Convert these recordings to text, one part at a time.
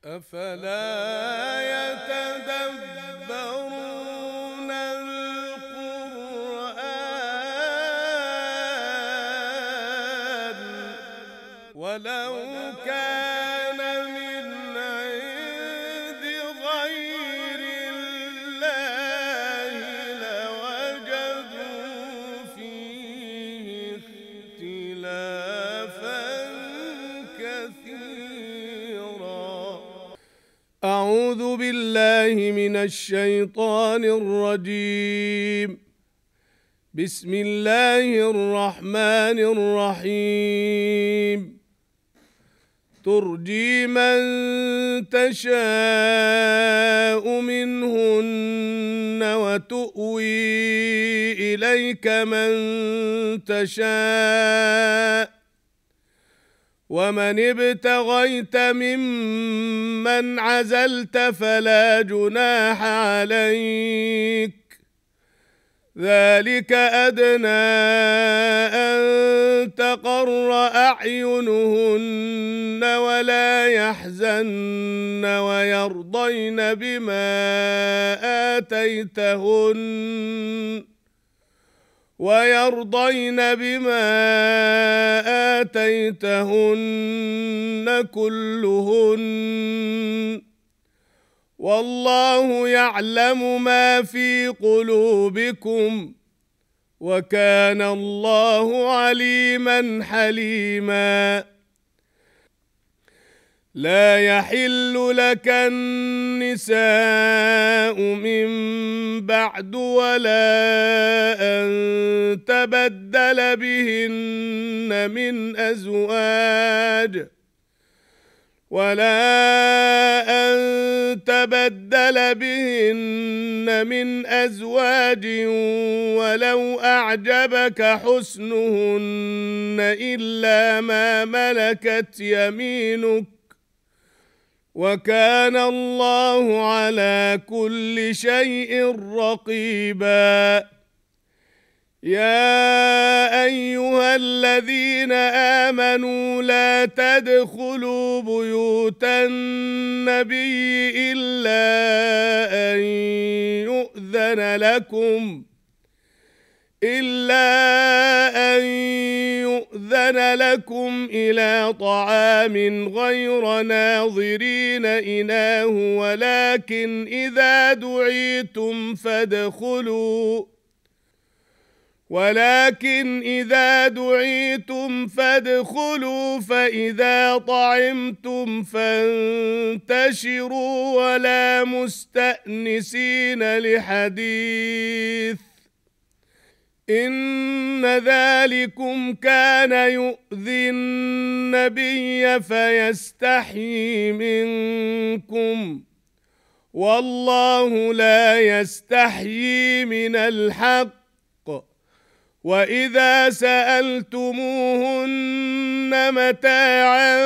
أفلا يتدبرون القرآن ولو كان من عند غير الله لوجدوا فيه اختلافا كثيرا. أعوذ بالله من الشيطان الرجيم. بسم الله الرحمن الرحيم. ترجي من تشاء منهن وتؤوي إليك من تشاء ومن ابتغيت ممن عزلت فلا جناح عليك ذلك أدنى أن تقر أعينهن ولا يحزن ويرضين بما آتيتهن كلهن والله يعلم ما في قلوبكم وكان الله عليما حليما. لا يحل لك النساء من بعد ولا أن تبدل بهن من أزواج ولو أعجبك حسنهن إلا ما ملكت يمينك وكان الله على كل شيء رقيبا. يا أيها الذين آمنوا لا تدخلوا بيوت النبي إلا أن يؤذن لكم إلى طعام غير ناظرين إناه ولكن إذا دعيتم فادخلوا فإذا طعمتم فانتشروا ولا مستأنسين لحديث إن ذلكم كان يؤذي النبي فيستحيي منكم والله لا يستحيي من الحق. وإذا سألتموهن متاعا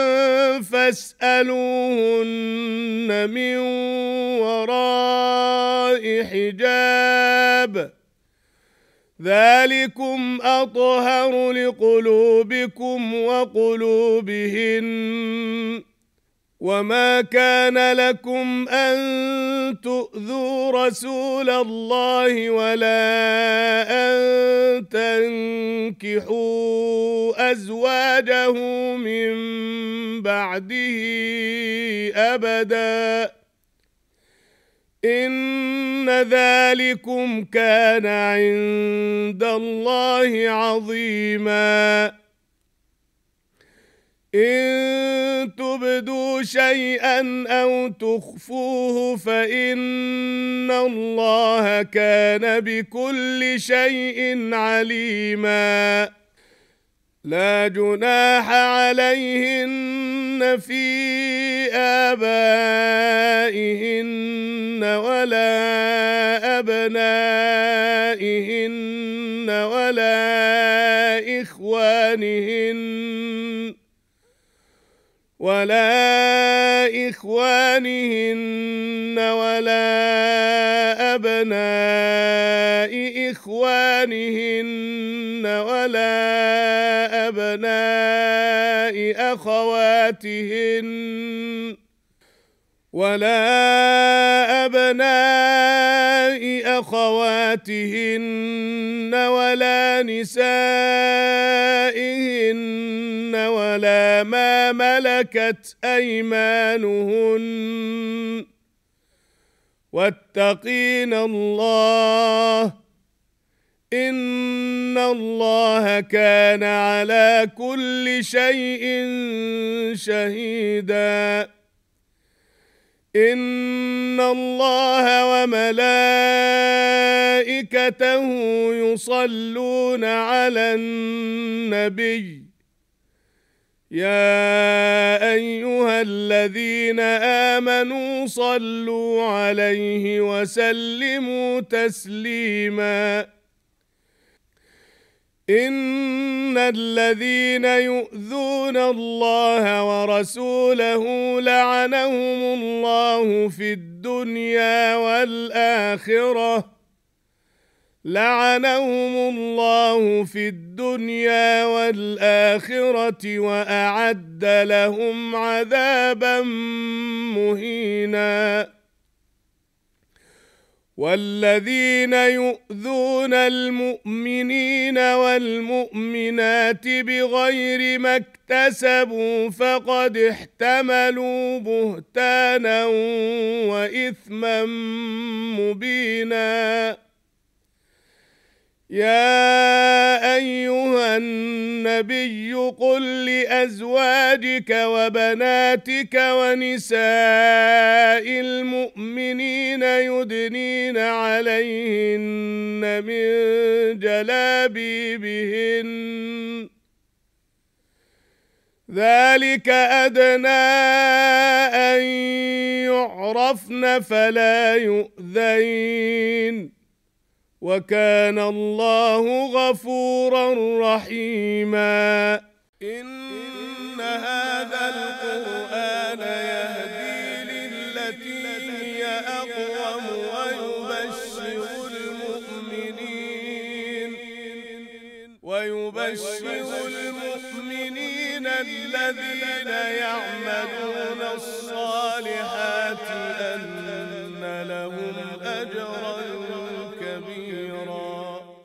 فاسألوهن من وراء حجاب ذلكم أطهر لقلوبكم وقلوبهن. وما كان لكم أن تؤذوا رسول الله ولا أن تنكحوا أزواجه من بعده أبدا إن ذلكم كان عند الله عظيما. إن تبدوا شيئا أو تخفوه فإن الله كان بكل شيء عليما. لا جناح عليهن في آبائهن ولا أبنائهن ولا إخوانهن ولا أبناء إخوانهن ولا أبناء أخواتهن ولا أبناء أخواتهن ولا نسائهن ولا ما ملكت أيمانهن واتقين الله إن الله كان على كل شيء شهيدا إن الله وملائكته يصلون على النبي يا أيها الذين آمنوا صلوا عليه وسلموا تسليما إن الذين يؤذون الله ورسوله لعنهم الله في الدنيا والآخرة وأعد لهم عذابا مهينا والذين يؤذون المؤمنين والمؤمنات بغير ما اكتسبوا فقد احتملوا بهتانا وإثما مبينا يا أيها النبي قل لأزواجك وبناتك ونساء المؤمنين يدنين عليهن من جلابيبهن ذلك أدنى أن يعرفن فلا يؤذين وكان الله غفورا رحيما إن هذا القرآن يهدي للتي هي أقوم ويبشر المؤمنين الذين يعملون الصالحات أن لهم أجرا